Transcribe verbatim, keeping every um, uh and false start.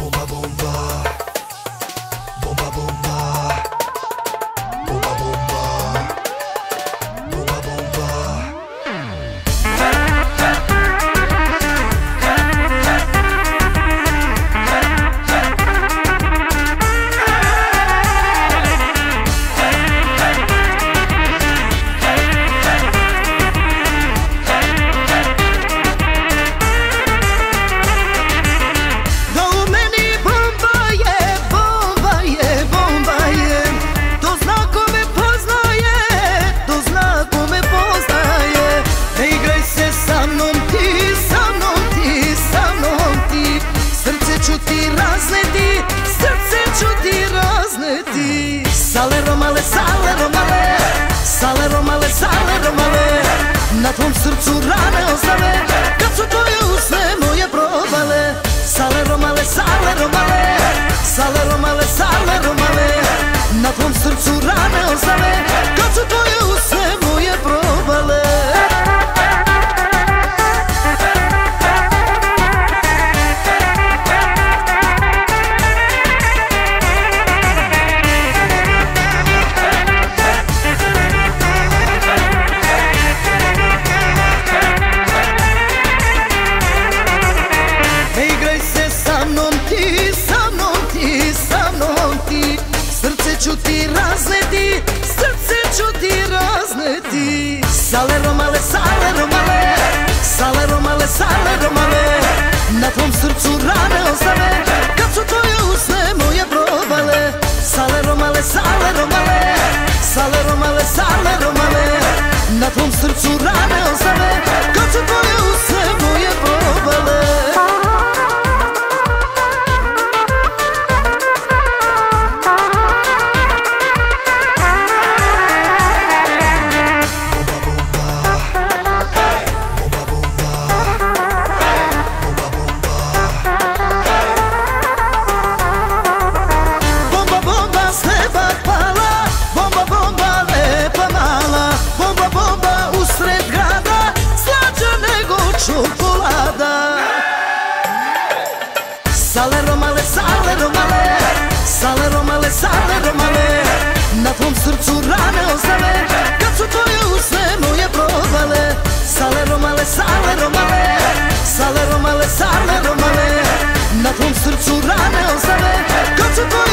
Bomba, bomba. Bomba, bomba. Bomba, bomba. Bomba, bomba. Sale romale, sale romale, sale romale, sale romale, na tvom srcu rane ostale, kad su tvoje usne moje probale. Sale romale, sale romale, sale romale, sale romale, na tvom srcu rane ostale, kad su tvoje usne moje probale. Ću ti razneti, srce ću ti razneti. Sale romale, sale romale, sale romale, sale romale, na tvom srcu rane ostale, kad su tvoje usne moje probale. Sale romale, sale romale, sale romale, sale romale, na tvom srcu rane ostale, kad su tvoje usne moje probale. Sale romale, sale romale, sale romale, sale romale, na tvom srcu rane ostale, kad su tvoje usne moje probale. Sale romale, sale romale, sale romale, sale romale, na tvom srcu rane ostale, kad su tvoje